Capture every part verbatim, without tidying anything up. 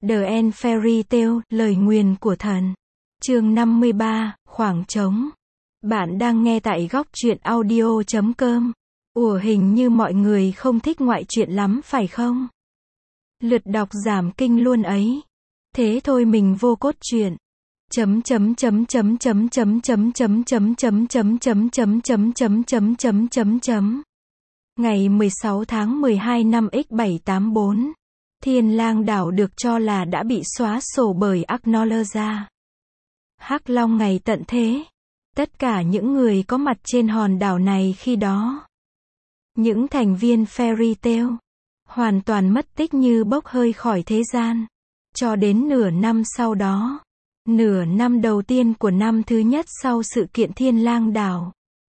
The End Fairy Tale, lời nguyền của thần. Chương năm mươi ba, khoảng trống. Bạn đang nghe tại góc truyện audio chấm com. Ủa hình như mọi người không thích ngoại truyện lắm phải không? Lượt đọc giảm kinh luôn ấy. Thế thôi mình vô cốt truyện. Chấm chấm chấm chấm chấm chấm chấm chấm chấm chấm chấm chấm chấm chấm chấm chấm chấm chấm chấm. Ngày mười sáu tháng mười hai năm x bảy tám bốn. Thiên Lang đảo được cho là đã bị xóa sổ bởi Acknowledge. Hắc Long ngày tận thế. Tất cả những người có mặt trên hòn đảo này khi đó, những thành viên Fairy Tail, hoàn toàn mất tích như bốc hơi khỏi thế gian. Cho đến nửa năm sau đó, nửa năm đầu tiên của năm thứ nhất sau sự kiện Thiên Lang đảo.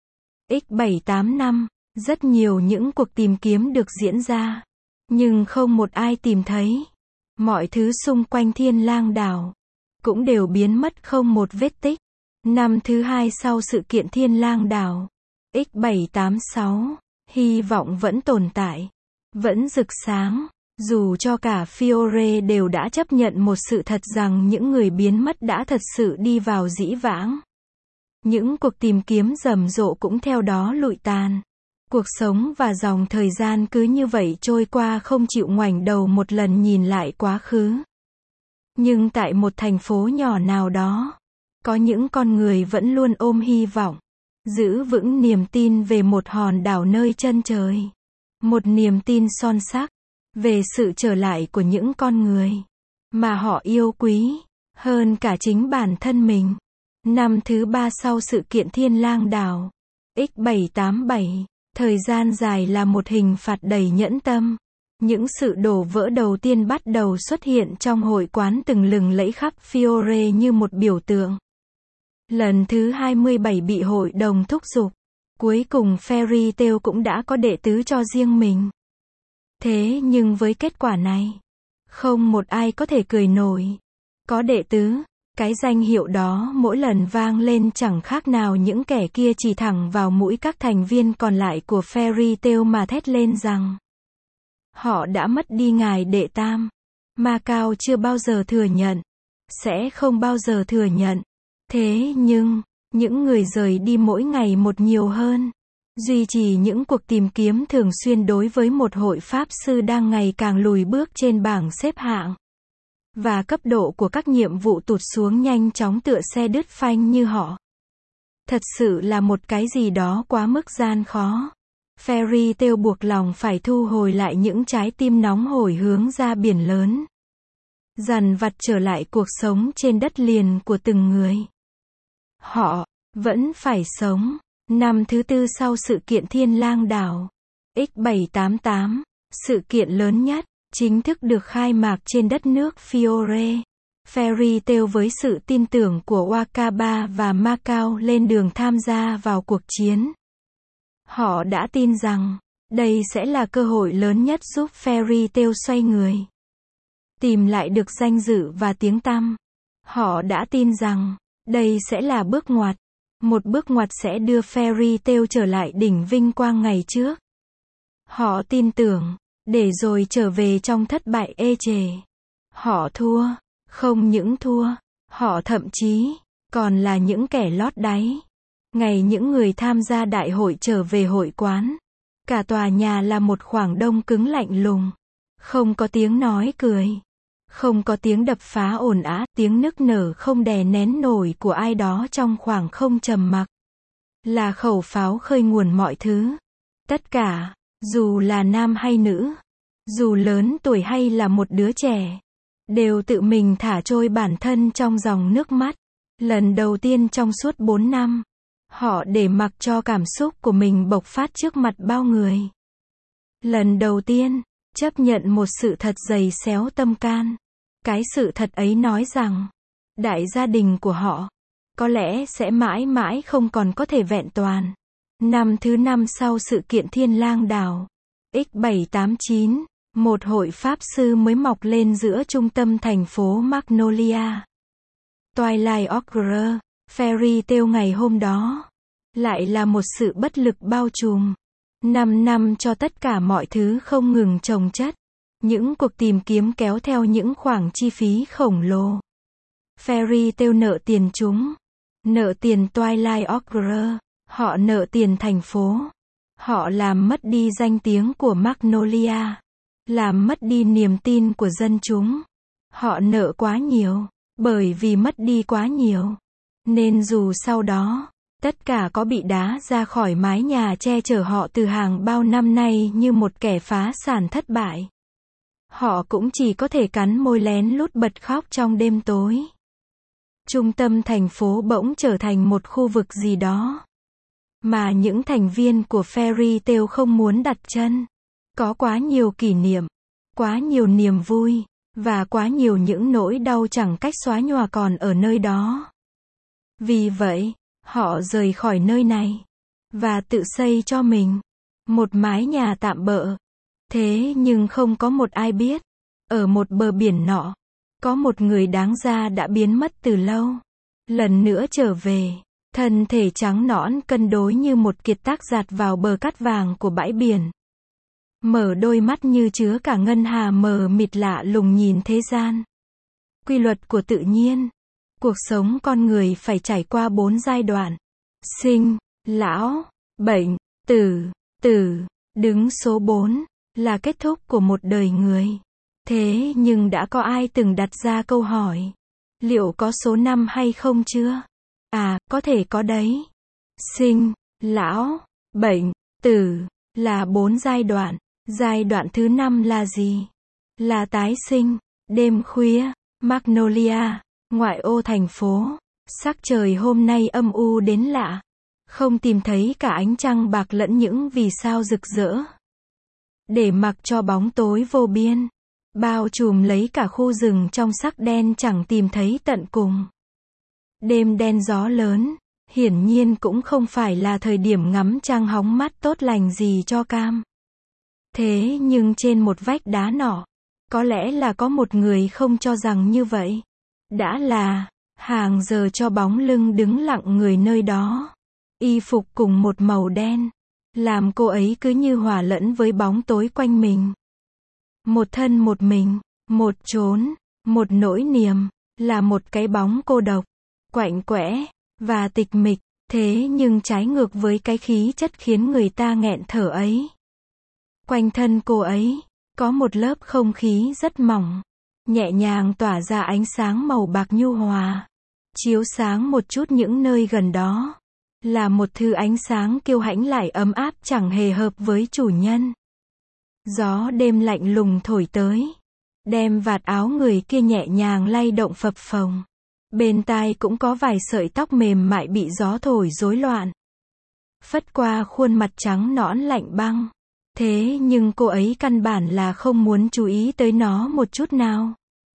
x bảy tám năm, rất nhiều những cuộc tìm kiếm được diễn ra. Nhưng không một ai tìm thấy. Mọi thứ xung quanh Thiên Lang đảo cũng đều biến mất không một vết tích. Năm thứ hai sau sự kiện Thiên Lang đảo, x bảy tám sáu, hy vọng vẫn tồn tại, vẫn rực sáng, dù cho cả Fiore đều đã chấp nhận một sự thật rằng những người biến mất đã thật sự đi vào dĩ vãng. Những cuộc tìm kiếm rầm rộ cũng theo đó lụi tàn. Cuộc sống và dòng thời gian cứ như vậy trôi qua không chịu ngoảnh đầu một lần nhìn lại quá khứ. Nhưng tại một thành phố nhỏ nào đó, có những con người vẫn luôn ôm hy vọng, giữ vững niềm tin về một hòn đảo nơi chân trời. Một niềm tin son sắc, về sự trở lại của những con người mà họ yêu quý, hơn cả chính bản thân mình. Năm thứ ba sau sự kiện Thiên Lang đảo, x bảy tám bảy. Thời gian dài là một hình phạt đầy nhẫn tâm. Những sự đổ vỡ đầu tiên bắt đầu xuất hiện trong hội quán từng lừng lẫy khắp Fiore như một biểu tượng. Lần thứ hai mươi bảy bị hội đồng thúc giục. Cuối cùng Fairy Tail cũng đã có đệ tứ cho riêng mình. Thế nhưng với kết quả này, không một ai có thể cười nổi. Có đệ tứ, cái danh hiệu đó mỗi lần vang lên chẳng khác nào những kẻ kia chỉ thẳng vào mũi các thành viên còn lại của Fairy Tail mà thét lên rằng họ đã mất đi ngài đệ tam. Macao chưa bao giờ thừa nhận, sẽ không bao giờ thừa nhận. Thế nhưng, những người rời đi mỗi ngày một nhiều hơn. Duy trì những cuộc tìm kiếm thường xuyên đối với một hội pháp sư đang ngày càng lùi bước trên bảng xếp hạng. Và cấp độ của các nhiệm vụ tụt xuống nhanh chóng tựa xe đứt phanh như họ. Thật sự là một cái gì đó quá mức gian khó. Fairy Tail buộc lòng phải thu hồi lại những trái tim nóng hổi hướng ra biển lớn. Dằn vặt trở lại cuộc sống trên đất liền của từng người. Họ vẫn phải sống. Năm thứ tư sau sự kiện Thiên Lang đảo, x bảy tám tám, sự kiện lớn nhất, chính thức được khai mạc trên đất nước Fiore. Fairy Tail với sự tin tưởng của Wakaba và Macao lên đường tham gia vào cuộc chiến. Họ đã tin rằng, đây sẽ là cơ hội lớn nhất giúp Fairy Tail xoay người, tìm lại được danh dự và tiếng tăm. Họ đã tin rằng, đây sẽ là bước ngoặt. Một bước ngoặt sẽ đưa Fairy Tail trở lại đỉnh vinh quang ngày trước. Họ tin tưởng, để rồi trở về trong thất bại ê chề. Họ thua, không những thua, họ thậm chí còn là những kẻ lót đáy. Ngày những người tham gia đại hội trở về hội quán, cả tòa nhà là một khoảng đông cứng lạnh lùng. Không có tiếng nói cười, không có tiếng đập phá ồn ào, tiếng nức nở không đè nén nổi của ai đó trong khoảng không trầm mặc. Là khẩu pháo khơi nguồn mọi thứ. Tất cả, dù là nam hay nữ, dù lớn tuổi hay là một đứa trẻ, đều tự mình thả trôi bản thân trong dòng nước mắt. Lần đầu tiên trong suốt bốn năm, họ để mặc cho cảm xúc của mình bộc phát trước mặt bao người. Lần đầu tiên, chấp nhận một sự thật dày xéo tâm can. Cái sự thật ấy nói rằng, đại gia đình của họ, có lẽ sẽ mãi mãi không còn có thể vẹn toàn. Năm thứ năm sau sự kiện Thiên Lang đảo, x bảy tám chín, một hội pháp sư mới mọc lên giữa trung tâm thành phố Magnolia. Twilight Ogre, Fairy Tail ngày hôm đó, lại là một sự bất lực bao trùm. Năm năm cho tất cả mọi thứ không ngừng chồng chất. Những cuộc tìm kiếm kéo theo những khoản chi phí khổng lồ. Fairy Tail nợ tiền chúng. Nợ tiền Twilight Ogre. Họ nợ tiền thành phố. Họ làm mất đi danh tiếng của Magnolia. Làm mất đi niềm tin của dân chúng. Họ nợ quá nhiều. Bởi vì mất đi quá nhiều. Nên dù sau đó, tất cả có bị đá ra khỏi mái nhà che chở họ từ hàng bao năm nay như một kẻ phá sản thất bại, họ cũng chỉ có thể cắn môi lén lút bật khóc trong đêm tối. Trung tâm thành phố bỗng trở thành một khu vực gì đó mà những thành viên của Fairy Tail không muốn đặt chân. Có quá nhiều kỷ niệm, quá nhiều niềm vui, và quá nhiều những nỗi đau chẳng cách xóa nhòa còn ở nơi đó. Vì vậy, họ rời khỏi nơi này và tự xây cho mình một mái nhà tạm bợ. Thế nhưng không có một ai biết, ở một bờ biển nọ, có một người đáng ra đã biến mất từ lâu. Lần nữa trở về, thân thể trắng nõn cân đối như một kiệt tác giạt vào bờ cát vàng của bãi biển. Mở đôi mắt như chứa cả ngân hà mờ mịt lạ lùng nhìn thế gian. Quy luật của tự nhiên. Cuộc sống con người phải trải qua bốn giai đoạn. Sinh, lão, bệnh, tử, tử. Đứng số bốn là kết thúc của một đời người. Thế nhưng đã có ai từng đặt ra câu hỏi, liệu có số năm hay không chưa? À, có thể có đấy. Sinh, lão, bệnh, tử là bốn giai đoạn. Giai đoạn thứ năm là gì? Là tái sinh. Đêm khuya, Magnolia, ngoại ô thành phố. Sắc trời hôm nay âm u đến lạ. Không tìm thấy cả ánh trăng bạc lẫn những vì sao rực rỡ. Để mặc cho bóng tối vô biên bao trùm lấy cả khu rừng trong sắc đen chẳng tìm thấy tận cùng. Đêm đen gió lớn, hiển nhiên cũng không phải là thời điểm ngắm trăng hóng mát tốt lành gì cho Cam. Thế nhưng trên một vách đá nọ, có lẽ là có một người không cho rằng như vậy. Đã là, hàng giờ cho bóng lưng đứng lặng người nơi đó. Y phục cùng một màu đen, làm cô ấy cứ như hòa lẫn với bóng tối quanh mình. Một thân một mình, một chốn, một nỗi niềm, là một cái bóng cô độc, quạnh quẽ, và tịch mịch, thế nhưng trái ngược với cái khí chất khiến người ta nghẹn thở ấy. Quanh thân cô ấy, có một lớp không khí rất mỏng, nhẹ nhàng tỏa ra ánh sáng màu bạc nhu hòa, chiếu sáng một chút những nơi gần đó. Là một thứ ánh sáng kiêu hãnh lại ấm áp chẳng hề hợp với chủ nhân. Gió đêm lạnh lùng thổi tới, đem vạt áo người kia nhẹ nhàng lay động phập phồng. Bên tai cũng có vài sợi tóc mềm mại bị gió thổi rối loạn, phất qua khuôn mặt trắng nõn lạnh băng. Thế nhưng cô ấy căn bản là không muốn chú ý tới nó một chút nào.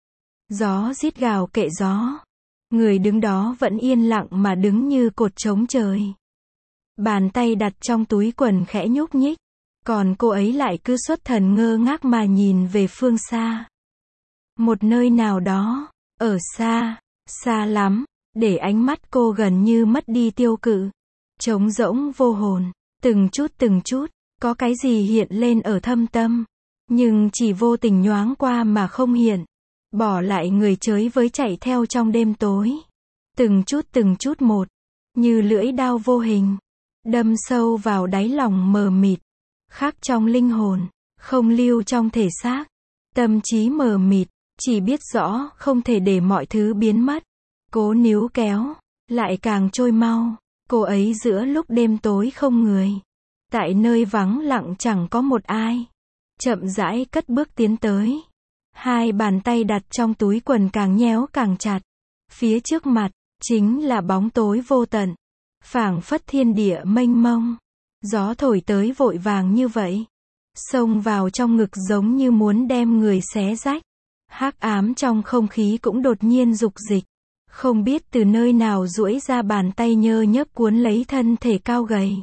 Gió rít gào kệ gió. Người đứng đó vẫn yên lặng mà đứng như cột trống trời. Bàn tay đặt trong túi quần khẽ nhúc nhích. Còn cô ấy lại cứ xuất thần ngơ ngác mà nhìn về phương xa. Một nơi nào đó, ở xa, xa lắm, để ánh mắt cô gần như mất đi tiêu cự. Trống rỗng vô hồn, từng chút từng chút, có cái gì hiện lên ở thâm tâm. Nhưng chỉ vô tình nhoáng qua mà không hiện. Bỏ lại người chới với chạy theo trong đêm tối. Từng chút từng chút một, như lưỡi dao vô hình, đâm sâu vào đáy lòng mờ mịt, khắc trong linh hồn, không lưu trong thể xác. Tâm trí mờ mịt, chỉ biết rõ không thể để mọi thứ biến mất. Cố níu kéo, lại càng trôi mau. Cô ấy giữa lúc đêm tối không người, tại nơi vắng lặng chẳng có một ai, chậm rãi cất bước tiến tới. Hai bàn tay đặt trong túi quần càng nhéo càng chặt. Phía trước mặt, chính là bóng tối vô tận. Phảng phất thiên địa mênh mông. Gió thổi tới vội vàng như vậy. Xông vào trong ngực giống như muốn đem người xé rách. Hắc ám trong không khí cũng đột nhiên dục dịch. Không biết từ nơi nào duỗi ra bàn tay nhơ nhớp cuốn lấy thân thể cao gầy.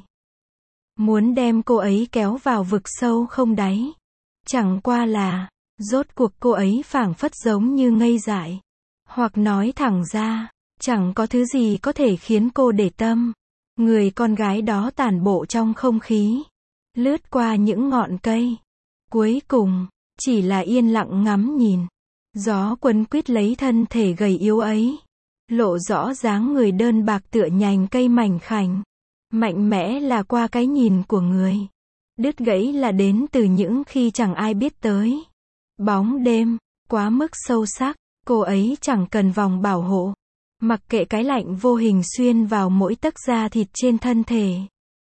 Muốn đem cô ấy kéo vào vực sâu không đáy. Chẳng qua là, rốt cuộc cô ấy phảng phất giống như ngây dại. Hoặc nói thẳng ra, chẳng có thứ gì có thể khiến cô để tâm. Người con gái đó tản bộ trong không khí, lướt qua những ngọn cây. Cuối cùng, chỉ là yên lặng ngắm nhìn. Gió quấn quýt lấy thân thể gầy yếu ấy, lộ rõ dáng người đơn bạc tựa nhành cây mảnh khảnh. Mạnh mẽ là qua cái nhìn của người, đứt gãy là đến từ những khi chẳng ai biết tới. Bóng đêm, quá mức sâu sắc, cô ấy chẳng cần vòng bảo hộ. Mặc kệ cái lạnh vô hình xuyên vào mỗi tấc da thịt trên thân thể.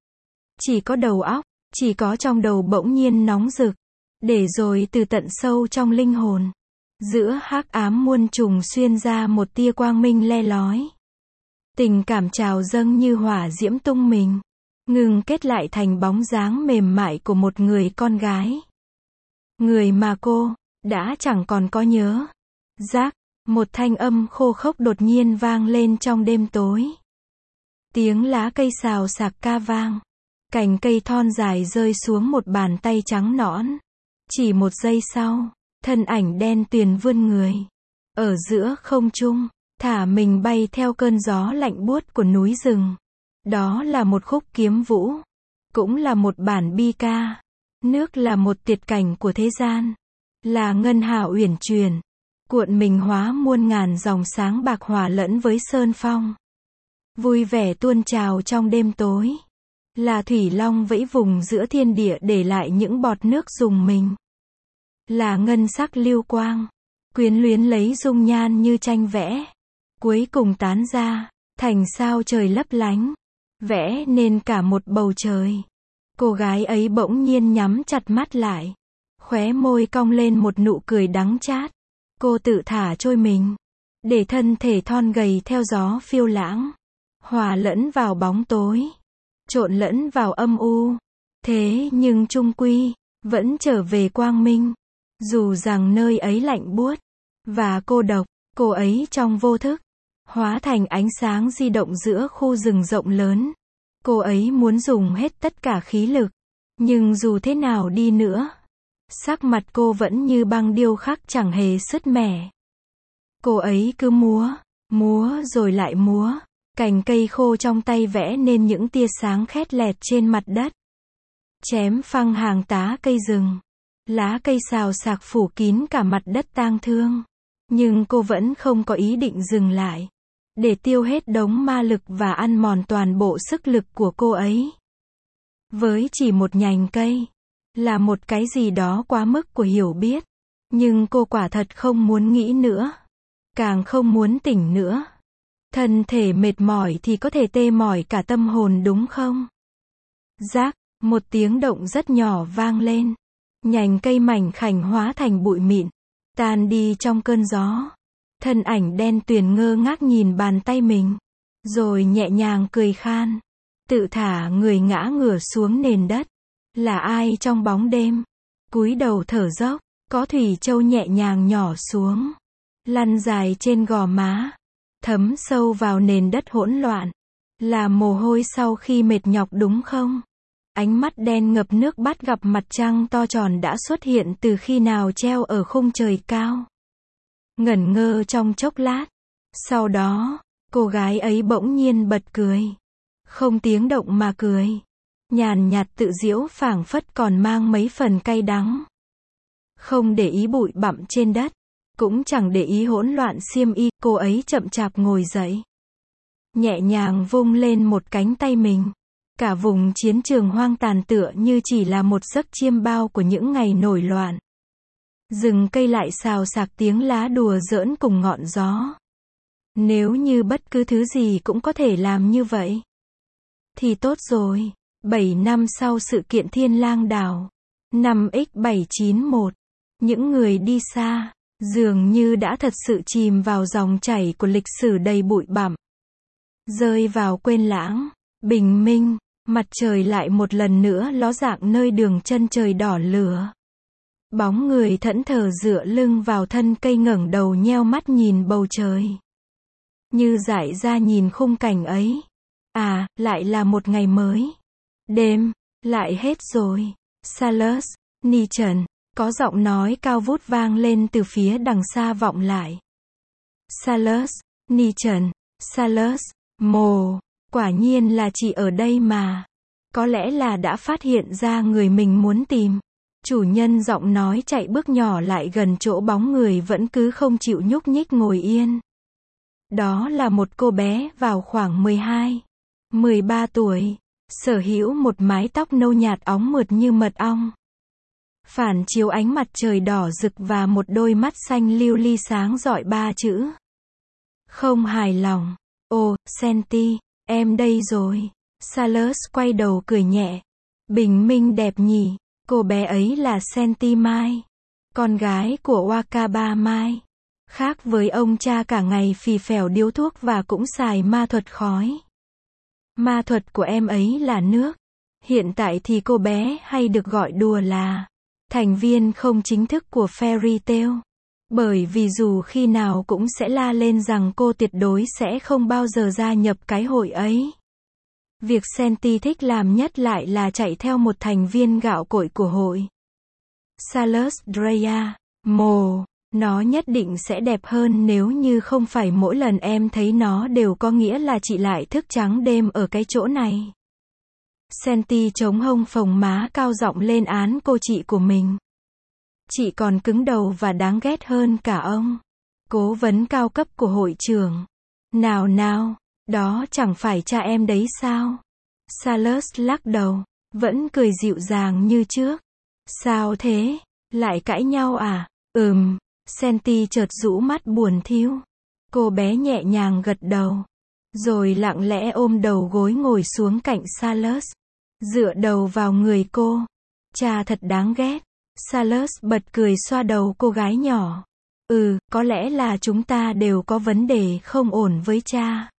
Chỉ có đầu óc, chỉ có trong đầu bỗng nhiên nóng rực, để rồi từ tận sâu trong linh hồn, giữa hắc ám muôn trùng xuyên ra một tia quang minh le lói. Tình cảm trào dâng như hỏa diễm tung mình, ngừng kết lại thành bóng dáng mềm mại của một người con gái. Người mà cô đã chẳng còn có nhớ. Rác, một thanh âm khô khốc đột nhiên vang lên trong đêm tối. Tiếng lá cây xào xạc ca vang. Cành cây thon dài rơi xuống một bàn tay trắng nõn. Chỉ một giây sau, thân ảnh đen tuyền vươn người. Ở giữa không trung, thả mình bay theo cơn gió lạnh buốt của núi rừng. Đó là một khúc kiếm vũ. Cũng là một bản bi ca. Nước là một tuyệt cảnh của thế gian. Là ngân hà uyển chuyển. Cuộn mình hóa muôn ngàn dòng sáng bạc hòa lẫn với sơn phong. Vui vẻ tuôn trào trong đêm tối. Là thủy long vẫy vùng giữa thiên địa để lại những bọt nước rùng mình. Là ngân sắc lưu quang, quyến luyến lấy dung nhan như tranh vẽ. Cuối cùng tán ra, thành sao trời lấp lánh, vẽ nên cả một bầu trời. Cô gái ấy bỗng nhiên nhắm chặt mắt lại. Khóe môi cong lên một nụ cười đắng chát. Cô tự thả trôi mình, để thân thể thon gầy theo gió phiêu lãng, hòa lẫn vào bóng tối, trộn lẫn vào âm u. Thế nhưng chung quy, vẫn trở về quang minh. Dù rằng nơi ấy lạnh buốt và cô độc, cô ấy trong vô thức, hóa thành ánh sáng di động giữa khu rừng rộng lớn. Cô ấy muốn dùng hết tất cả khí lực, nhưng dù thế nào đi nữa, sắc mặt cô vẫn như băng điêu khắc chẳng hề sứt mẻ. Cô ấy cứ múa, múa rồi lại múa. Cành cây khô trong tay vẽ nên những tia sáng khét lẹt trên mặt đất. Chém phăng hàng tá cây rừng. Lá cây xào xạc phủ kín cả mặt đất tang thương. Nhưng cô vẫn không có ý định dừng lại. Để tiêu hết đống ma lực và ăn mòn toàn bộ sức lực của cô ấy. Với chỉ một nhành cây, là một cái gì đó quá mức của hiểu biết. Nhưng cô quả thật không muốn nghĩ nữa. Càng không muốn tỉnh nữa. Thân thể mệt mỏi thì có thể tê mỏi cả tâm hồn đúng không? Rác, một tiếng động rất nhỏ vang lên. Nhành cây mảnh khảnh hóa thành bụi mịn, tan đi trong cơn gió. Thân ảnh đen tuyền ngơ ngác nhìn bàn tay mình, rồi nhẹ nhàng cười khan, tự thả người ngã ngửa xuống nền đất. Là ai trong bóng đêm? Cúi đầu thở dốc, có thủy châu nhẹ nhàng nhỏ xuống, lăn dài trên gò má, thấm sâu vào nền đất hỗn loạn. Là mồ hôi sau khi mệt nhọc đúng không? Ánh mắt đen ngập nước bắt gặp mặt trăng to tròn đã xuất hiện từ khi nào treo ở khung trời cao. Ngẩn ngơ trong chốc lát. Sau đó, cô gái ấy bỗng nhiên bật cười. Không tiếng động mà cười. Nhàn nhạt tự giễu phảng phất còn mang mấy phần cay đắng. Không để ý bụi bặm trên đất. Cũng chẳng để ý hỗn loạn xiêm y, cô ấy chậm chạp ngồi dậy. Nhẹ nhàng vung lên một cánh tay mình. Cả vùng chiến trường hoang tàn tựa như chỉ là một giấc chiêm bao của những ngày nổi loạn. Rừng cây lại xào xạc tiếng lá đùa giỡn cùng ngọn gió. Nếu như bất cứ thứ gì cũng có thể làm như vậy, thì tốt rồi. Bảy năm sau sự kiện Thiên Lang Đảo, năm x bảy chín mốt, những người đi xa, dường như đã thật sự chìm vào dòng chảy của lịch sử đầy bụi bặm. Rơi vào quên lãng, bình minh, mặt trời lại một lần nữa ló dạng nơi đường chân trời đỏ lửa. Bóng người thẫn thờ dựa lưng vào thân cây ngẩng đầu nheo mắt nhìn bầu trời. Như dại ra nhìn khung cảnh ấy. À, lại là một ngày mới. Đêm, lại hết rồi. Salus, Nichen, có giọng nói cao vút vang lên từ phía đằng xa vọng lại. Salus, Nichen, Salus, mồ, quả nhiên là chị ở đây mà. Có lẽ là đã phát hiện ra người mình muốn tìm. Chủ nhân giọng nói chạy bước nhỏ lại gần chỗ bóng người vẫn cứ không chịu nhúc nhích ngồi yên. Đó là một cô bé vào khoảng mười hai, mười ba tuổi, sở hữu một mái tóc nâu nhạt óng mượt như mật ong. Phản chiếu ánh mặt trời đỏ rực và một đôi mắt xanh lưu ly sáng rọi ba chữ. Không hài lòng. Ồ, Senti, em đây rồi. Salus quay đầu cười nhẹ. Bình minh đẹp nhỉ. Cô bé ấy là Senti Mai, con gái của Wakaba Mai. Khác với ông cha cả ngày phì phèo điếu thuốc và cũng xài ma thuật khói. Ma thuật của em ấy là nước. Hiện tại thì cô bé hay được gọi đùa là thành viên không chính thức của Fairy Tail. Bởi vì dù khi nào cũng sẽ la lên rằng cô tuyệt đối sẽ không bao giờ gia nhập cái hội ấy. Việc Senti thích làm nhất lại là chạy theo một thành viên gạo cội của hội. Salus Drea. Mồ, nó nhất định sẽ đẹp hơn nếu như không phải mỗi lần em thấy nó đều có nghĩa là chị lại thức trắng đêm ở cái chỗ này. Senti chống hông phồng má cao giọng lên án cô chị của mình. Chị còn cứng đầu và đáng ghét hơn cả ông. Cố vấn cao cấp của hội trưởng. Nào nào, đó chẳng phải cha em đấy sao? Salus lắc đầu, vẫn cười dịu dàng như trước. Sao thế? Lại cãi nhau à? Ừm, Senti chợt rũ mắt buồn thiu. Cô bé nhẹ nhàng gật đầu. Rồi lặng lẽ ôm đầu gối ngồi xuống cạnh Salus. Dựa đầu vào người cô. Cha thật đáng ghét. Salus bật cười xoa đầu cô gái nhỏ. Ừ, có lẽ là chúng ta đều có vấn đề không ổn với cha.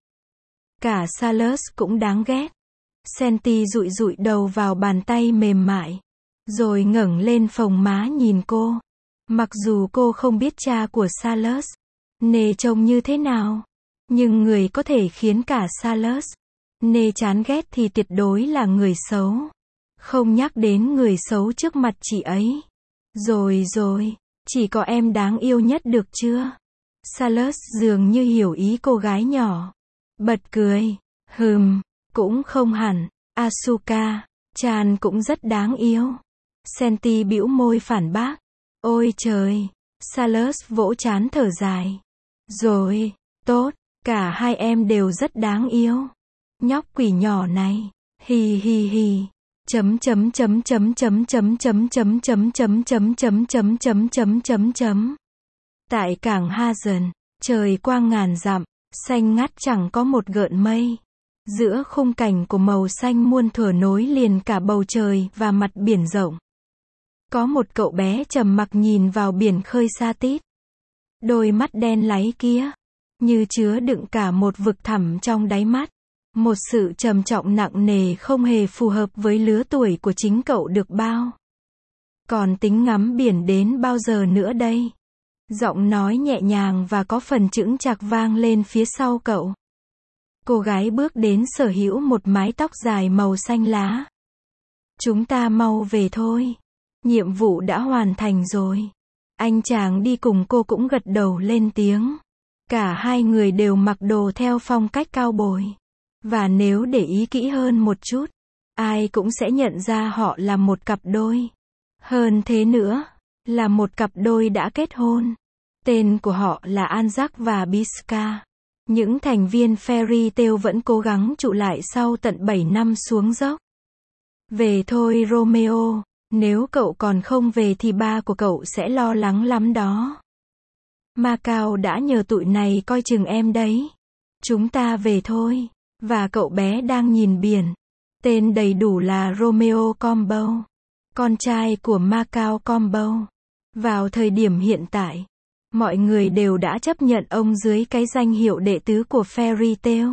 Cả Salus cũng đáng ghét. Senti dụi dụi đầu vào bàn tay mềm mại. Rồi ngẩng lên phồng má nhìn cô. Mặc dù cô không biết cha của Salus nề trông như thế nào. Nhưng người có thể khiến cả Salus nề chán ghét thì tuyệt đối là người xấu. Không nhắc đến người xấu trước mặt chị ấy. Rồi rồi, chỉ có em đáng yêu nhất được chưa? Salus dường như hiểu ý cô gái nhỏ. Bật cười. Hừm, cũng không hẳn. Asuka, Chan cũng rất đáng yêu. Senti bĩu môi phản bác. Ôi trời. Salus vỗ trán thở dài. Rồi, tốt, cả hai em đều rất đáng yêu. Nhóc quỷ nhỏ này. Hì hì hì. Chấm chấm chấm chấm chấm chấm chấm chấm chấm chấm chấm chấm chấm chấm chấm chấm chấm. Tại cảng Hazen, trời quang ngàn dặm, xanh ngắt chẳng có một gợn mây. Giữa khung cảnh của màu xanh muôn thuở nối liền cả bầu trời và mặt biển rộng. Có một cậu bé trầm mặc nhìn vào biển khơi xa tít. Đôi mắt đen láy kia, như chứa đựng cả một vực thẳm trong đáy mắt. Một sự trầm trọng nặng nề không hề phù hợp với lứa tuổi của chính cậu được bao. Còn tính ngắm biển đến bao giờ nữa đây? Giọng nói nhẹ nhàng và có phần chững chạc vang lên phía sau cậu. Cô gái bước đến sở hữu một mái tóc dài màu xanh lá. Chúng ta mau về thôi. Nhiệm vụ đã hoàn thành rồi. Anh chàng đi cùng cô cũng gật đầu lên tiếng. Cả hai người đều mặc đồ theo phong cách cao bồi. Và nếu để ý kỹ hơn một chút, ai cũng sẽ nhận ra họ là một cặp đôi. Hơn thế nữa, là một cặp đôi đã kết hôn. Tên của họ là Anzac và Biska. Những thành viên Fairy Tail vẫn cố gắng trụ lại sau tận bảy năm xuống dốc. Về thôi Romeo, nếu cậu còn không về thì ba của cậu sẽ lo lắng lắm đó. Macao đã nhờ tụi này coi chừng em đấy. Chúng ta về thôi. Và cậu bé đang nhìn biển. Tên đầy đủ là Romeo Combo. Con trai của Macao Combo. Vào thời điểm hiện tại, mọi người đều đã chấp nhận ông dưới cái danh hiệu đệ tứ của Fairy Tail.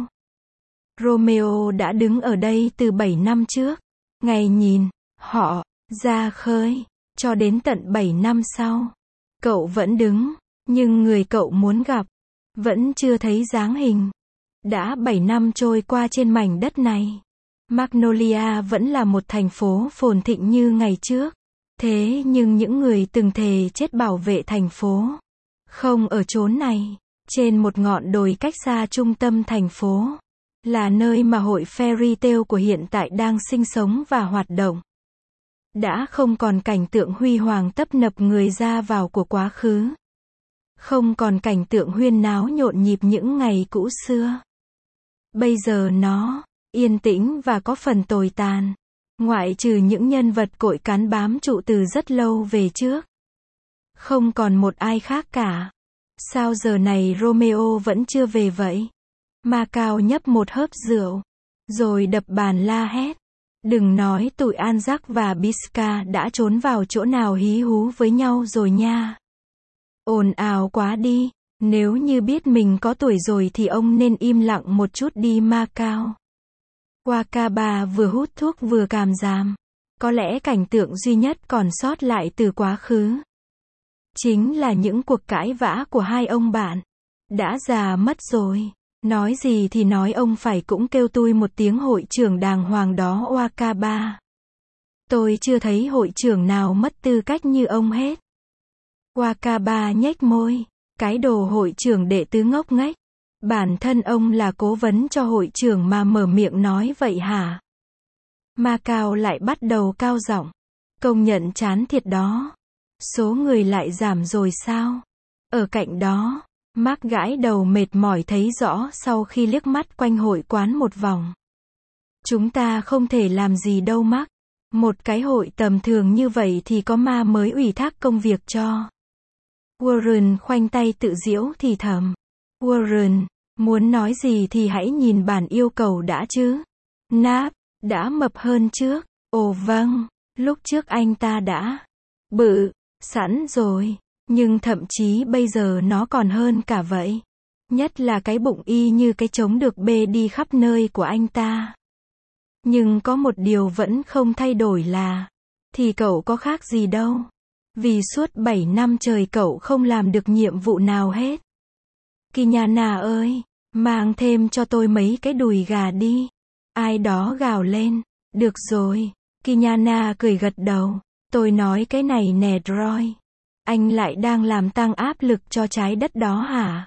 Romeo đã đứng ở đây từ bảy năm trước. Ngày nhìn, họ, ra khơi, cho đến tận bảy năm sau. Cậu vẫn đứng, nhưng người cậu muốn gặp, vẫn chưa thấy dáng hình. Đã bảy năm trôi qua trên mảnh đất này. Magnolia vẫn là một thành phố phồn thịnh như ngày trước. Thế nhưng những người từng thề chết bảo vệ thành phố, không ở chốn này, trên một ngọn đồi cách xa trung tâm thành phố, là nơi mà hội Fairy Tail của hiện tại đang sinh sống và hoạt động. Đã không còn cảnh tượng huy hoàng tấp nập người ra vào của quá khứ. Không còn cảnh tượng huyên náo nhộn nhịp những ngày cũ xưa. Bây giờ nó yên tĩnh và có phần tồi tàn. Ngoại trừ những nhân vật cội cán bám trụ từ rất lâu về trước. Không còn một ai khác cả. Sao giờ này Romeo vẫn chưa về vậy? Macao nhấp một hớp rượu. Rồi đập bàn la hét. Đừng nói tụi Anzac và Bisca đã trốn vào chỗ nào hí hú với nhau rồi nha. Ồn ào quá đi. Nếu như biết mình có tuổi rồi thì ông nên im lặng một chút đi Macao. Wakaba vừa hút thuốc vừa càm ràm. Có lẽ cảnh tượng duy nhất còn sót lại từ quá khứ chính là những cuộc cãi vã của hai ông bạn. Đã già mất rồi. Nói gì thì nói, ông phải cũng kêu tui một tiếng hội trưởng đàng hoàng đó Wakaba. Tôi chưa thấy hội trưởng nào mất tư cách như ông hết. Wakaba nhếch môi. Cái đồ hội trưởng đệ tứ ngốc nghếch. Bản thân ông là cố vấn cho hội trưởng mà mở miệng nói vậy hả? Macao lại bắt đầu cao giọng. Công nhận chán thiệt đó. Số người lại giảm rồi sao? Ở cạnh đó, Mark gãi đầu mệt mỏi thấy rõ sau khi liếc mắt quanh hội quán một vòng. Chúng ta không thể làm gì đâu Mark. Một cái hội tầm thường như vậy thì có ma mới ủy thác công việc cho. Warren khoanh tay tự giễu thì thầm. Warren, muốn nói gì thì hãy nhìn bản yêu cầu đã chứ. Náp, đã mập hơn trước. Ồ vâng, lúc trước anh ta đã bự sẵn rồi, nhưng thậm chí bây giờ nó còn hơn cả vậy. Nhất là cái bụng y như cái trống được bê đi khắp nơi của anh ta. Nhưng có một điều vẫn không thay đổi là, thì cậu có khác gì đâu. Vì suốt bảy năm trời cậu không làm được nhiệm vụ nào hết. Kinyana ơi, mang thêm cho tôi mấy cái đùi gà đi. Ai đó gào lên. Được rồi. Kinyana cười gật đầu. Tôi nói cái này nè Roy. Anh lại đang làm tăng áp lực cho trái đất đó hả?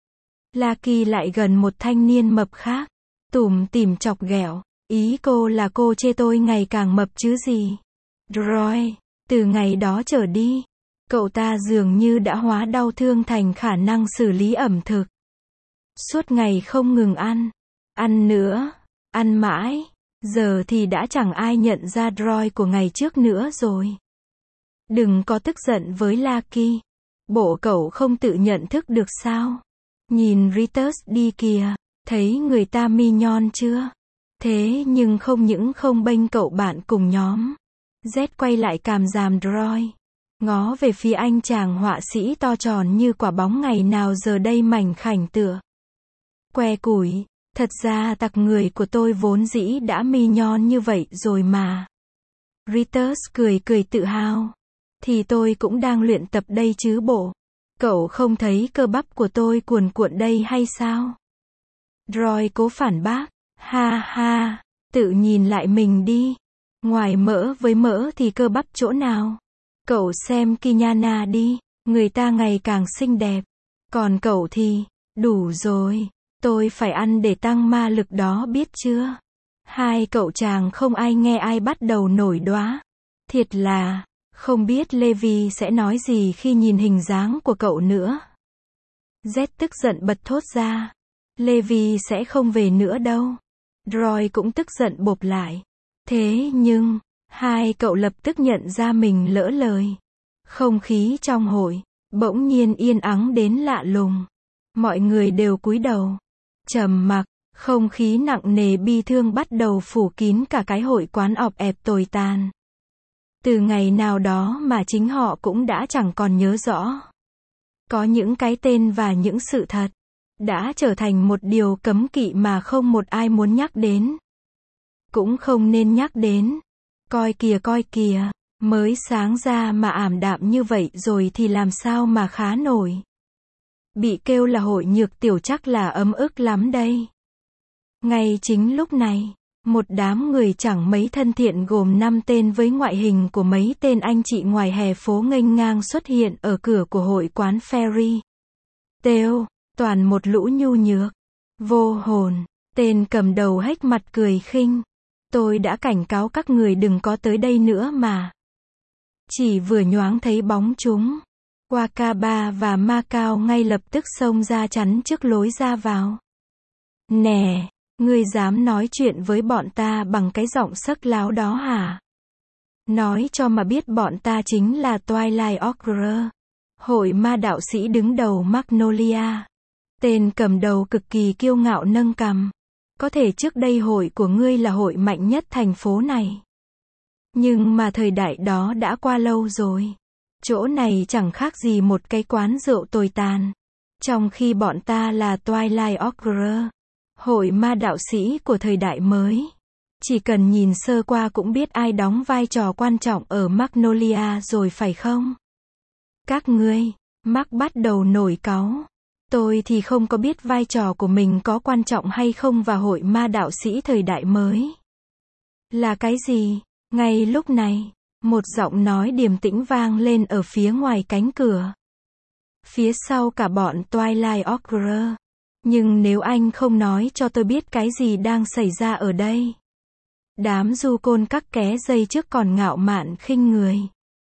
Lucky lại gần một thanh niên mập khác. Tủm tỉm chọc ghẹo. Ý cô là cô chê tôi ngày càng mập chứ gì? Roy, từ ngày đó trở đi, cậu ta dường như đã hóa đau thương thành khả năng xử lý ẩm thực. Suốt ngày không ngừng ăn. Ăn nữa. Ăn mãi. Giờ thì đã chẳng ai nhận ra Roy của ngày trước nữa rồi. Đừng có tức giận với Lucky. Bộ cậu không tự nhận thức được sao? Nhìn Ritus đi kìa. Thấy người ta mignon chưa? Thế nhưng không những không bênh cậu bạn cùng nhóm. Z quay lại càm ràm Roy. Ngó về phía anh chàng họa sĩ to tròn như quả bóng ngày nào giờ đây mảnh khảnh tựa que củi. Thật ra tặc người của tôi vốn dĩ đã mignon như vậy rồi mà. Ritus cười cười tự hào. Thì tôi cũng đang luyện tập đây chứ bộ. Cậu không thấy cơ bắp của tôi cuồn cuộn đây hay sao? Roy cố phản bác. Ha ha, tự nhìn lại mình đi. Ngoài mỡ với mỡ thì cơ bắp chỗ nào? Cậu xem Kinyana đi, người ta ngày càng xinh đẹp. Còn cậu thì, đủ rồi, tôi phải ăn để tăng ma lực đó biết chưa? Hai cậu chàng không ai nghe ai bắt đầu nổi đoá. Thiệt là, không biết Levi sẽ nói gì khi nhìn hình dáng của cậu nữa. Z tức giận bật thốt ra. Levi sẽ không về nữa đâu. Roy cũng tức giận bộp lại. Thế nhưng, hai cậu lập tức nhận ra mình lỡ lời. Không khí trong hội bỗng nhiên yên ắng đến lạ lùng. Mọi người đều cúi đầu, trầm mặc, không khí nặng nề bi thương bắt đầu phủ kín cả cái hội quán ọp ẹp tồi tàn. Từ ngày nào đó mà chính họ cũng đã chẳng còn nhớ rõ. Có những cái tên và những sự thật đã trở thành một điều cấm kỵ mà không một ai muốn nhắc đến. Cũng không nên nhắc đến. Coi kìa coi kìa, mới sáng ra mà ảm đạm như vậy rồi thì làm sao mà khá nổi. Bị kêu là hội nhược tiểu chắc là ấm ức lắm đây. Ngay chính lúc này, một đám người chẳng mấy thân thiện gồm năm tên với ngoại hình của mấy tên anh chị ngoài hè phố nghênh ngang xuất hiện ở cửa của hội quán Ferry. Têu, toàn một lũ nhu nhược, vô hồn, tên cầm đầu hếch mặt cười khinh. Tôi đã cảnh cáo các người đừng có tới đây nữa mà. Chỉ vừa nhoáng thấy bóng chúng, Wakaba và Macao ngay lập tức xông ra chắn trước lối ra vào. Nè, ngươi dám nói chuyện với bọn ta bằng cái giọng sắc láo đó hả? Nói cho mà biết bọn ta chính là Twilight Order, hội ma đạo sĩ đứng đầu Magnolia. Tên cầm đầu cực kỳ kiêu ngạo nâng cằm. Có thể trước đây hội của ngươi là hội mạnh nhất thành phố này. Nhưng mà thời đại đó đã qua lâu rồi. Chỗ này chẳng khác gì một cái quán rượu tồi tàn. Trong khi bọn ta là Twilight Order, hội ma đạo sĩ của thời đại mới. Chỉ cần nhìn sơ qua cũng biết ai đóng vai trò quan trọng ở Magnolia rồi phải không? Các ngươi, Mark bắt đầu nổi cáu. Tôi thì không có biết vai trò của mình có quan trọng hay không và hội ma đạo sĩ thời đại mới là cái gì? Ngay lúc này, một giọng nói điềm tĩnh vang lên ở phía ngoài cánh cửa. Phía sau cả bọn Twilight Order. Nhưng nếu anh không nói cho tôi biết cái gì đang xảy ra ở đây. Đám du côn các ké dây trước còn ngạo mạn khinh người.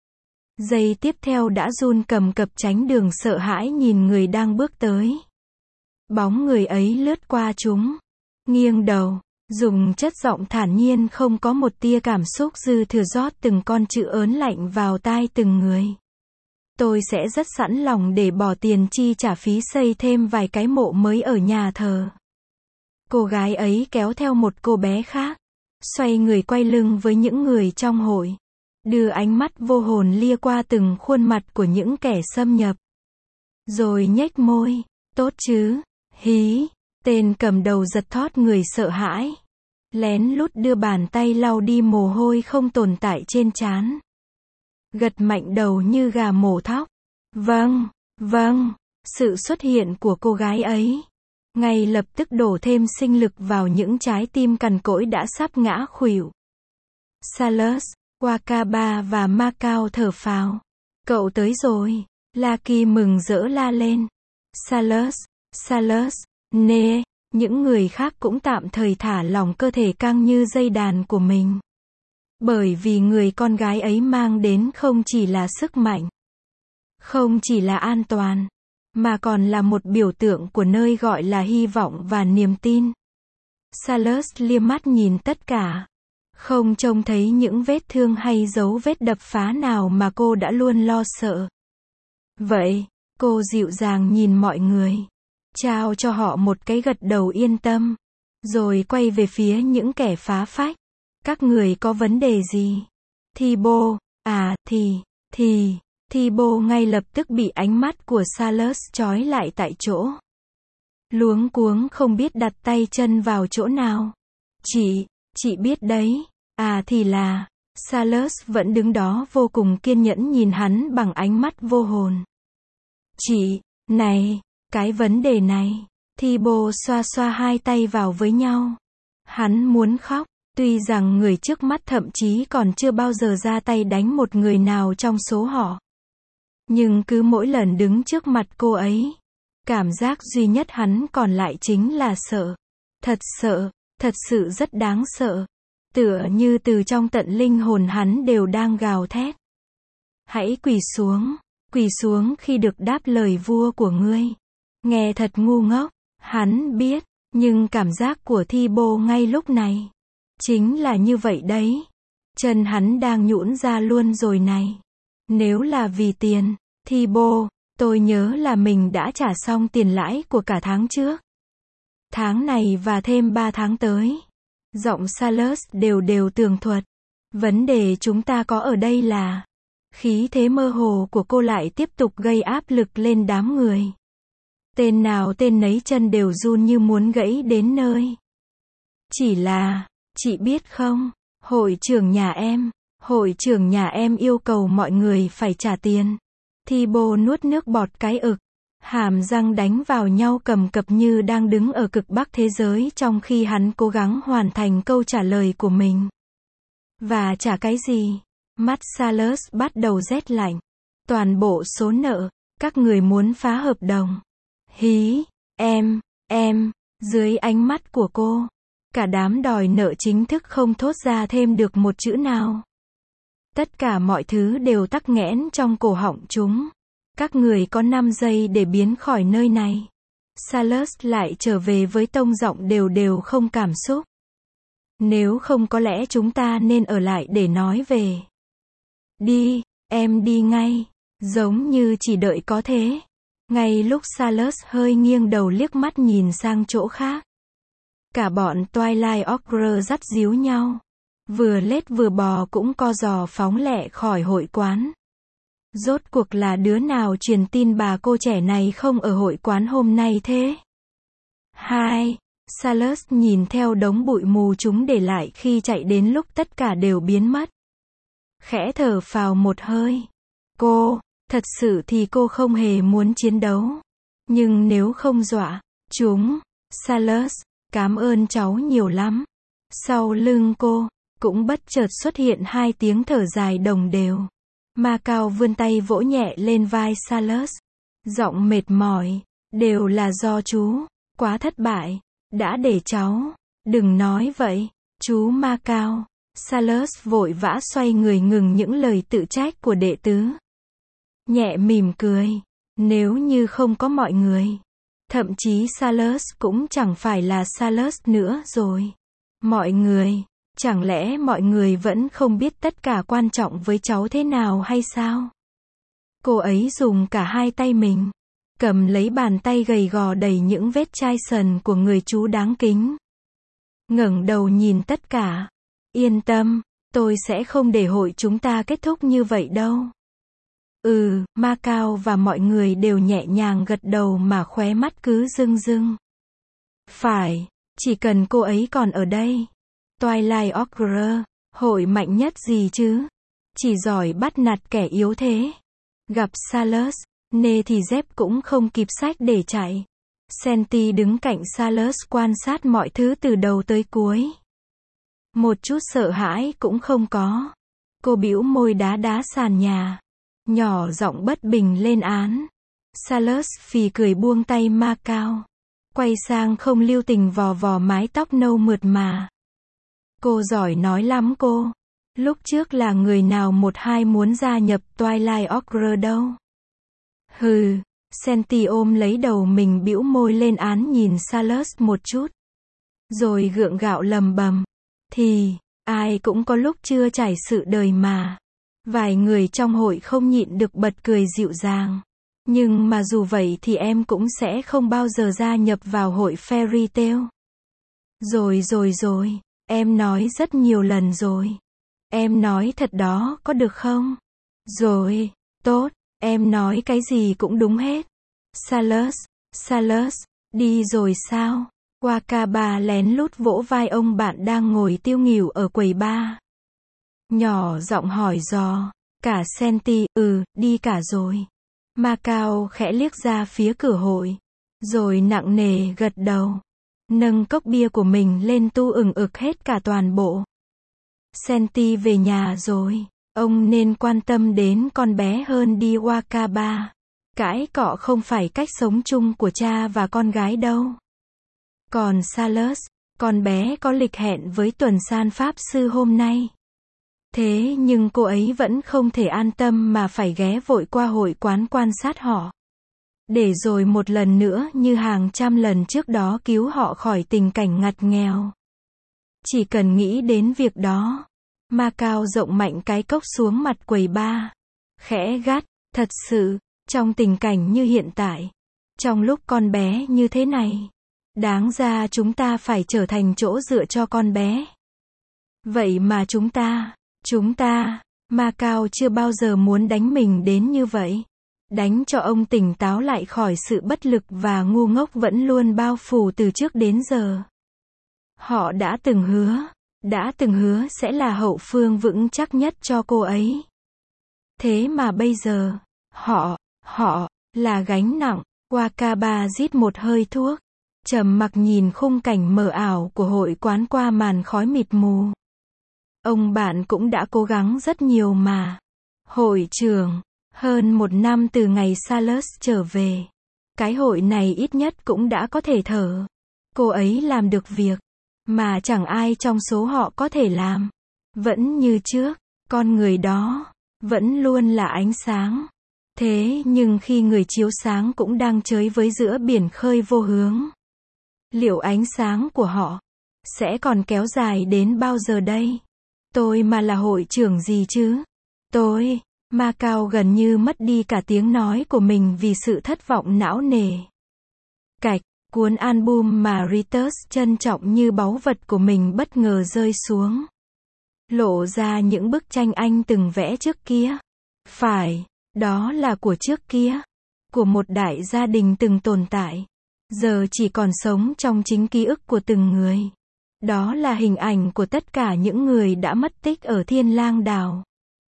Giây tiếp theo đã run cầm cập tránh đường sợ hãi nhìn người đang bước tới. Bóng người ấy lướt qua chúng. Nghiêng đầu, dùng chất giọng thản nhiên không có một tia cảm xúc dư thừa rót từng con chữ ớn lạnh vào tai từng người. Tôi sẽ rất sẵn lòng để bỏ tiền chi trả phí xây thêm vài cái mộ mới ở nhà thờ. Cô gái ấy kéo theo một cô bé khác. Xoay người quay lưng với những người trong hội. Đưa ánh mắt vô hồn lia qua từng khuôn mặt của những kẻ xâm nhập. Rồi nhếch môi. Tốt chứ. Hí. Tên cầm đầu giật thót người sợ hãi. Lén lút đưa bàn tay lau đi mồ hôi không tồn tại trên trán. Gật mạnh đầu như gà mổ thóc. Vâng, vâng. Sự xuất hiện của cô gái ấy ngay lập tức đổ thêm sinh lực vào những trái tim cằn cỗi đã sắp ngã khuỵu. Salus, Wakaba và Macao thở phào. Cậu tới rồi. Lucky mừng rỡ la lên. Salus, Salus, nè. Những người khác cũng tạm thời thả lỏng cơ thể căng như dây đàn của mình. Bởi vì người con gái ấy mang đến không chỉ là sức mạnh, không chỉ là an toàn, mà còn là một biểu tượng của nơi gọi là hy vọng và niềm tin. Salus liếc mắt nhìn tất cả. Không trông thấy những vết thương hay dấu vết đập phá nào mà cô đã luôn lo sợ. Vậy, cô dịu dàng nhìn mọi người. Trao cho họ một cái gật đầu yên tâm. Rồi quay về phía những kẻ phá phách. Các người có vấn đề gì? Thibaut, à, thì, thì, Thibaut ngay lập tức bị ánh mắt của Salus trói lại tại chỗ. Luống cuống không biết đặt tay chân vào chỗ nào. Chị, chị biết đấy, à thì là, Salus vẫn đứng đó vô cùng kiên nhẫn nhìn hắn bằng ánh mắt vô hồn. Chị, này, cái vấn đề này, Thibaut xoa xoa hai tay vào với nhau. Hắn muốn khóc. Tuy rằng người trước mắt thậm chí còn chưa bao giờ ra tay đánh một người nào trong số họ. Nhưng cứ mỗi lần đứng trước mặt cô ấy, cảm giác duy nhất hắn còn lại chính là sợ. Thật sợ, thật sự rất đáng sợ. Tựa như từ trong tận linh hồn hắn đều đang gào thét. Hãy quỳ xuống, quỳ xuống khi được đáp lời vua của ngươi. Nghe thật ngu ngốc, hắn biết, nhưng cảm giác của Thibaut ngay lúc này chính là như vậy đấy. Chân hắn đang nhũn ra luôn rồi này. Nếu là vì tiền, Thibaut, tôi nhớ là mình đã trả xong tiền lãi của cả tháng trước. Tháng này và thêm ba tháng tới. Giọng Salus đều đều tường thuật. Vấn đề chúng ta có ở đây là khí thế mơ hồ của cô lại tiếp tục gây áp lực lên đám người. Tên nào tên nấy chân đều run như muốn gãy đến nơi. Chỉ là, chị biết không, hội trưởng nhà em, hội trưởng nhà em yêu cầu mọi người phải trả tiền. Thibaut nuốt nước bọt cái ực, hàm răng đánh vào nhau cầm cập như đang đứng ở cực bắc thế giới trong khi hắn cố gắng hoàn thành câu trả lời của mình. Và trả cái gì? Mắt Salus bắt đầu rét lạnh. Toàn bộ số nợ, các người muốn phá hợp đồng. Hí, em, em, dưới ánh mắt của cô, Cả đám đòi nợ chính thức không thốt ra thêm được một chữ nào. Tất cả mọi thứ đều tắc nghẽn trong cổ họng chúng. Các người có năm giây để biến khỏi nơi này. Salus lại trở về với tông giọng đều đều không cảm xúc. Nếu không có lẽ chúng ta nên ở lại để nói về. Đi, em đi ngay. Giống như chỉ đợi có thế. Ngay lúc Salus hơi nghiêng đầu liếc mắt nhìn sang chỗ khác. Cả bọn Twilight Ogre dắt díu nhau. Vừa lết vừa bò cũng co giò phóng lẹ khỏi hội quán. Rốt cuộc là đứa nào truyền tin bà cô trẻ này không ở hội quán hôm nay thế? Hai. Salus nhìn theo đống bụi mù chúng để lại khi chạy đến lúc tất cả đều biến mất. Khẽ thở phào một hơi. Cô, thật sự thì cô không hề muốn chiến đấu. Nhưng nếu không dọa chúng, Salus, cảm ơn cháu nhiều lắm. Sau lưng cô, cũng bất chợt xuất hiện hai tiếng thở dài đồng đều. Macao vươn tay vỗ nhẹ lên vai Salus. Giọng mệt mỏi, đều là do chú, quá thất bại, đã để cháu, đừng nói vậy, chú Macao. Salus vội vã xoay người ngừng những lời tự trách của đệ tứ. Nhẹ mỉm cười, nếu như không có mọi người, thậm chí Salus cũng chẳng phải là Salus nữa rồi. Mọi người, chẳng lẽ mọi người vẫn không biết tất cả quan trọng với cháu thế nào hay sao? Cô ấy dùng cả hai tay mình, cầm lấy bàn tay gầy gò đầy những vết chai sần của người chú đáng kính. Ngẩng đầu nhìn tất cả. Yên tâm, tôi sẽ không để hội chúng ta kết thúc như vậy đâu. Ừ, Macao và mọi người đều nhẹ nhàng gật đầu mà khóe mắt cứ rưng rưng. Phải, chỉ cần cô ấy còn ở đây. Twilight Ogre, hội mạnh nhất gì chứ? Chỉ giỏi bắt nạt kẻ yếu thế. Gặp Salus, nê thì dép cũng không kịp xách để chạy. Senti đứng cạnh Salus quan sát mọi thứ từ đầu tới cuối. Một chút sợ hãi cũng không có. Cô bĩu môi đá đá sàn nhà. Nhỏ giọng bất bình lên án. Salus phì cười buông tay Macao. Quay sang không lưu tình vò vò mái tóc nâu mượt mà. Cô giỏi nói lắm cô. Lúc trước là người nào một hai muốn gia nhập Twilight Ogre đâu. Hừ, Senti ôm lấy đầu mình bĩu môi lên án nhìn Salus một chút. Rồi gượng gạo lầm bầm. Thì, ai cũng có lúc chưa trải sự đời mà. Vài người trong hội không nhịn được bật cười dịu dàng. Nhưng mà dù vậy thì em cũng sẽ không bao giờ gia nhập vào hội Fairy Tail. Rồi rồi rồi, em nói rất nhiều lần rồi. Em nói thật đó, có được không? Rồi, tốt, em nói cái gì cũng đúng hết. Salus, Salus, đi rồi sao? Wakaba lén lút vỗ vai ông bạn đang ngồi tiêu nghỉu ở quầy bar. Nhỏ giọng hỏi dò. Cả Senti, ừ, đi cả rồi. Macao khẽ liếc ra phía cửa hội. Rồi nặng nề gật đầu. Nâng cốc bia của mình lên tu ừng ực hết cả toàn bộ. Senti về nhà rồi. Ông nên quan tâm đến con bé hơn đi Wakaba. Cãi cọ không phải cách sống chung của cha và con gái đâu. Còn Salus, con bé có lịch hẹn với tuần san pháp sư hôm nay. Thế nhưng cô ấy vẫn không thể an tâm mà phải ghé vội qua hội quán quan sát họ. Để rồi một lần nữa như hàng trăm lần trước đó cứu họ khỏi tình cảnh ngặt nghèo. Chỉ cần nghĩ đến việc đó, Macao rộng mạnh cái cốc xuống mặt quầy bar. Khẽ gắt, thật sự, trong tình cảnh như hiện tại, trong lúc con bé như thế này, đáng ra chúng ta phải trở thành chỗ dựa cho con bé. Vậy mà chúng ta, chúng ta, Macao chưa bao giờ muốn đánh mình đến như vậy. Đánh cho ông tỉnh táo lại khỏi sự bất lực và ngu ngốc vẫn luôn bao phủ từ trước đến giờ. Họ đã từng hứa, đã từng hứa sẽ là hậu phương vững chắc nhất cho cô ấy. Thế mà bây giờ, họ, họ, là gánh nặng. Wakaba rít một hơi thuốc, trầm mặc nhìn khung cảnh mờ ảo của hội quán qua màn khói mịt mù. Ông bạn cũng đã cố gắng rất nhiều mà. Hội trưởng, hơn một năm từ ngày Salus trở về. Cái hội này ít nhất cũng đã có thể thở. Cô ấy làm được việc mà chẳng ai trong số họ có thể làm. Vẫn như trước, con người đó, vẫn luôn là ánh sáng. Thế nhưng khi người chiếu sáng cũng đang chới với giữa biển khơi vô hướng, liệu ánh sáng của họ sẽ còn kéo dài đến bao giờ đây? Tôi mà là hội trưởng gì chứ? Tôi, Macao gần như mất đi cả tiếng nói của mình vì sự thất vọng não nề. Cạch, cuốn album mà Ritus trân trọng như báu vật của mình bất ngờ rơi xuống. Lộ ra những bức tranh anh từng vẽ trước kia. Phải, đó là của trước kia. Của một đại gia đình từng tồn tại. Giờ chỉ còn sống trong chính ký ức của từng người. Đó là hình ảnh của tất cả những người đã mất tích ở Thiên Lang Đảo.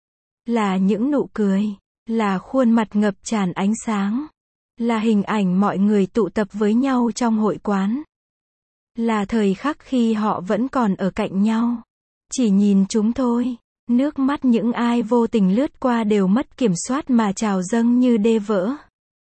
Là những nụ cười. Là khuôn mặt ngập tràn ánh sáng. Là hình ảnh mọi người tụ tập với nhau trong hội quán. Là thời khắc khi họ vẫn còn ở cạnh nhau. Chỉ nhìn chúng thôi. Nước mắt những ai vô tình lướt qua đều mất kiểm soát mà trào dâng như đê vỡ.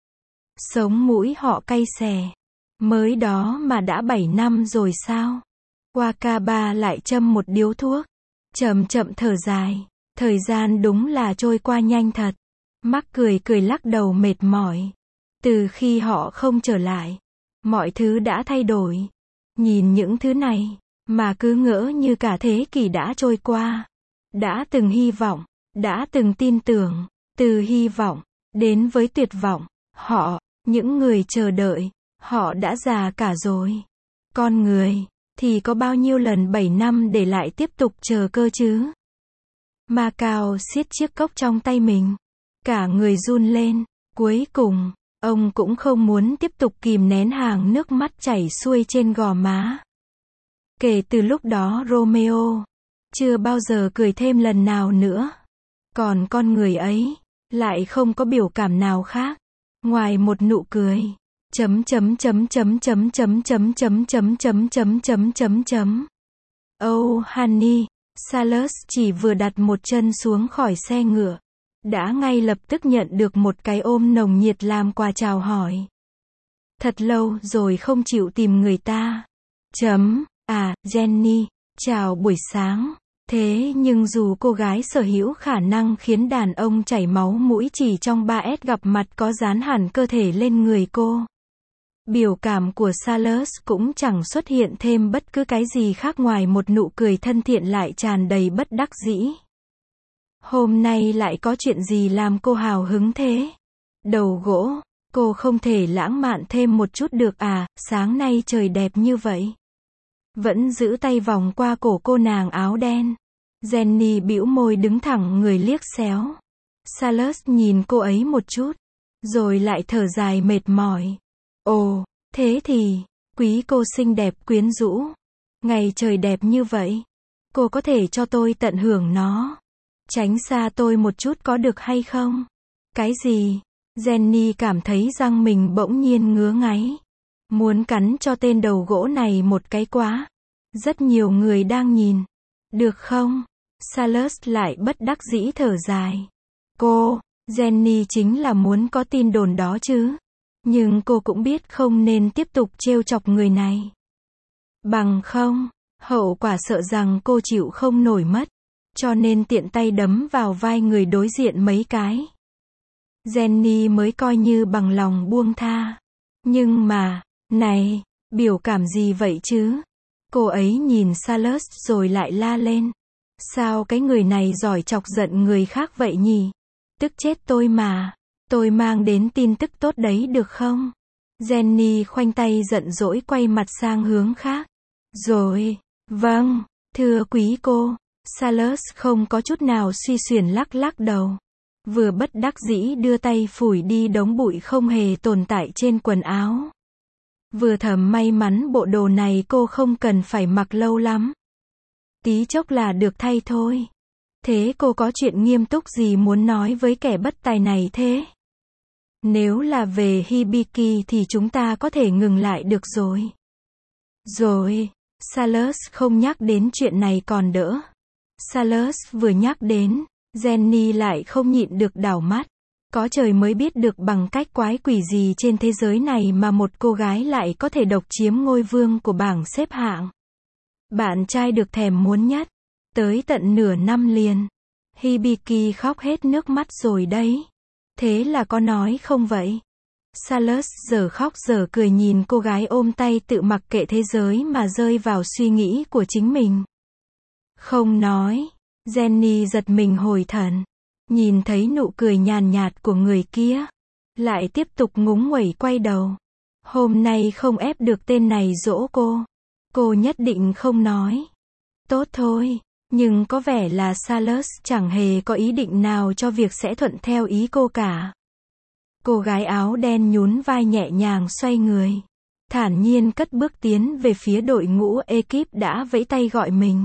Sống mũi họ cay xè. Mới đó mà đã bảy năm rồi sao? Wakaba lại châm một điếu thuốc. Chậm chậm thở dài. Thời gian đúng là trôi qua nhanh thật. Mark cười cười lắc đầu mệt mỏi. Từ khi họ không trở lại, mọi thứ đã thay đổi. Nhìn những thứ này, mà cứ ngỡ như cả thế kỷ đã trôi qua. Đã từng hy vọng, đã từng tin tưởng, từ hy vọng, đến với tuyệt vọng. Họ, những người chờ đợi, họ đã già cả rồi. Con người, thì có bao nhiêu lần bảy năm để lại tiếp tục chờ cơ chứ? Macao siết chiếc cốc trong tay mình. Cả người run lên. Cuối cùng, ông cũng không muốn tiếp tục kìm nén hàng nước mắt chảy xuôi trên gò má. Kể từ lúc đó Romeo chưa bao giờ cười thêm lần nào nữa. Còn con người ấy lại không có biểu cảm nào khác ngoài một nụ cười. Chấm chấm chấm chấm chấm chấm chấm chấm chấm chấm chấm chấm chấm chấm. Oh honey, Salus chỉ vừa đặt một chân xuống khỏi xe ngựa, đã ngay lập tức nhận được một cái ôm nồng nhiệt làm quà chào hỏi. Thật lâu rồi không chịu tìm người ta. Chấm, à, Jenny, chào buổi sáng. Thế nhưng dù cô gái sở hữu khả năng khiến đàn ông chảy máu mũi chỉ trong ba S gặp mặt có dán hẳn cơ thể lên người cô, biểu cảm của Salus cũng chẳng xuất hiện thêm bất cứ cái gì khác ngoài một nụ cười thân thiện lại tràn đầy bất đắc dĩ. Hôm nay lại có chuyện gì làm cô hào hứng thế? Đầu gỗ, cô không thể lãng mạn thêm một chút được à, sáng nay trời đẹp như vậy. Vẫn giữ tay vòng qua cổ cô nàng áo đen. Jenny bĩu môi đứng thẳng người liếc xéo. Salus nhìn cô ấy một chút, rồi lại thở dài mệt mỏi. Ồ, thế thì, quý cô xinh đẹp quyến rũ. Ngày trời đẹp như vậy, cô có thể cho tôi tận hưởng nó. Tránh xa tôi một chút có được hay không? Cái gì? Jenny cảm thấy răng mình bỗng nhiên ngứa ngáy. Muốn cắn cho tên đầu gỗ này một cái quá. Rất nhiều người đang nhìn. Được không? Salus lại bất đắc dĩ thở dài. Cô, Jenny chính là muốn có tin đồn đó chứ. Nhưng cô cũng biết không nên tiếp tục trêu chọc người này. Bằng không, hậu quả sợ rằng cô chịu không nổi mất. Cho nên tiện tay đấm vào vai người đối diện mấy cái. Jenny mới coi như bằng lòng buông tha. Nhưng mà, này, biểu cảm gì vậy chứ? Cô ấy nhìn Salus rồi lại la lên. Sao cái người này giỏi chọc giận người khác vậy nhỉ? Tức chết tôi mà. Tôi mang đến tin tức tốt đấy được không? Jenny khoanh tay giận dỗi quay mặt sang hướng khác. Rồi, vâng, thưa quý cô. Salus không có chút nào suy xuyển lắc lắc đầu. Vừa bất đắc dĩ đưa tay phủi đi đống bụi không hề tồn tại trên quần áo. Vừa thầm may mắn bộ đồ này cô không cần phải mặc lâu lắm. Tí chốc là được thay thôi. Thế cô có chuyện nghiêm túc gì muốn nói với kẻ bất tài này thế? Nếu là về Hibiki thì chúng ta có thể ngừng lại được rồi. Rồi, Salus không nhắc đến chuyện này còn đỡ. Salus vừa nhắc đến, Jenny lại không nhịn được đảo mắt. Có trời mới biết được bằng cách quái quỷ gì trên thế giới này mà một cô gái lại có thể độc chiếm ngôi vương của bảng xếp hạng. Bạn trai được thèm muốn nhất. Tới tận nửa năm liền. Hibiki khóc hết nước mắt rồi đấy. Thế là có nói không vậy? Salus giờ khóc giờ cười nhìn cô gái ôm tay tự mặc kệ thế giới mà rơi vào suy nghĩ của chính mình. Không nói. Jenny giật mình hồi thần. Nhìn thấy nụ cười nhàn nhạt của người kia. Lại tiếp tục ngúng nguẩy quay đầu. Hôm nay không ép được tên này dỗ cô. Cô nhất định không nói. Tốt thôi. Nhưng có vẻ là Salus chẳng hề có ý định nào cho việc sẽ thuận theo ý cô cả. Cô gái áo đen nhún vai nhẹ nhàng xoay người. Thản nhiên cất bước tiến về phía đội ngũ ekip đã vẫy tay gọi mình.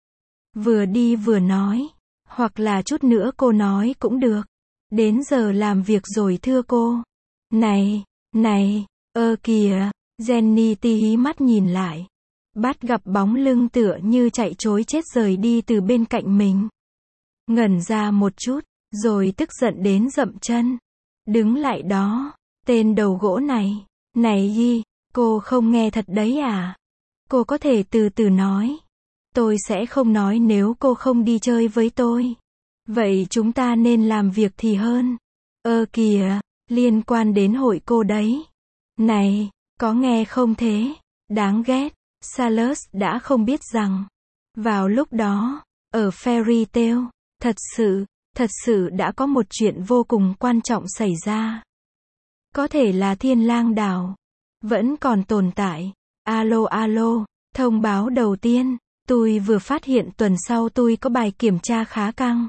Vừa đi vừa nói. Hoặc là chút nữa cô nói cũng được. Đến giờ làm việc rồi thưa cô. Này, này, ơ kìa. Jenny tí hí mắt nhìn lại. Bắt gặp bóng lưng tựa như chạy trối chết rời đi từ bên cạnh mình. Ngẩn ra một chút, rồi tức giận đến dậm chân. Đứng lại đó, tên đầu gỗ này. Này Yi, cô không nghe thật đấy à? Cô có thể từ từ nói. Tôi sẽ không nói nếu cô không đi chơi với tôi. Vậy chúng ta nên làm việc thì hơn. Ơ kìa, liên quan đến hội cô đấy. Này, có nghe không thế? Đáng ghét. Salus đã không biết rằng, vào lúc đó, ở Fairy Tail, thật sự, thật sự đã có một chuyện vô cùng quan trọng xảy ra. Có thể là Thiên Lang Đảo vẫn còn tồn tại. Alo alo, thông báo đầu tiên, tôi vừa phát hiện tuần sau tôi có bài kiểm tra khá căng.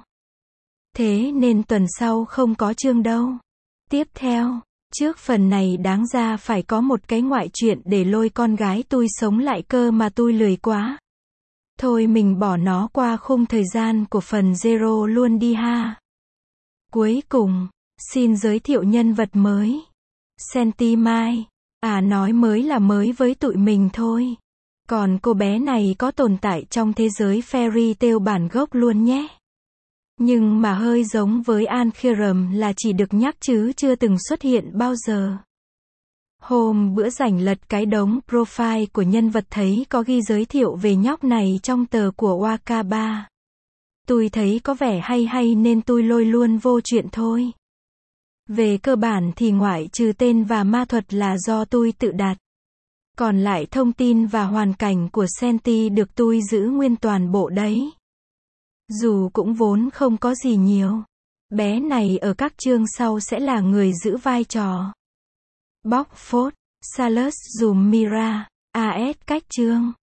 Thế nên tuần sau không có chương đâu. Tiếp theo, trước phần này đáng ra phải có một cái ngoại truyện để lôi con gái tôi sống lại cơ mà tôi lười quá. Thôi mình bỏ nó qua khung thời gian của phần Zero luôn đi ha. Cuối cùng, xin giới thiệu nhân vật mới. Sentimai. À nói mới là mới với tụi mình thôi. Còn cô bé này có tồn tại trong thế giới Fairy Tail bản gốc luôn nhé. Nhưng mà hơi giống với Ankhiram là chỉ được nhắc chứ chưa từng xuất hiện bao giờ. Hôm bữa rảnh lật cái đống profile của nhân vật thấy có ghi giới thiệu về nhóc này trong tờ của Wakaba. Tôi thấy có vẻ hay hay nên tôi lôi luôn vô chuyện thôi. Về cơ bản thì ngoại trừ tên và ma thuật là do tôi tự đặt. Còn lại thông tin và hoàn cảnh của Senti được tôi giữ nguyên toàn bộ đấy. Dù cũng vốn không có gì nhiều. Bé này ở các chương sau sẽ là người giữ vai trò bóc phốt, Salus dùm Mira, a ét cách chương.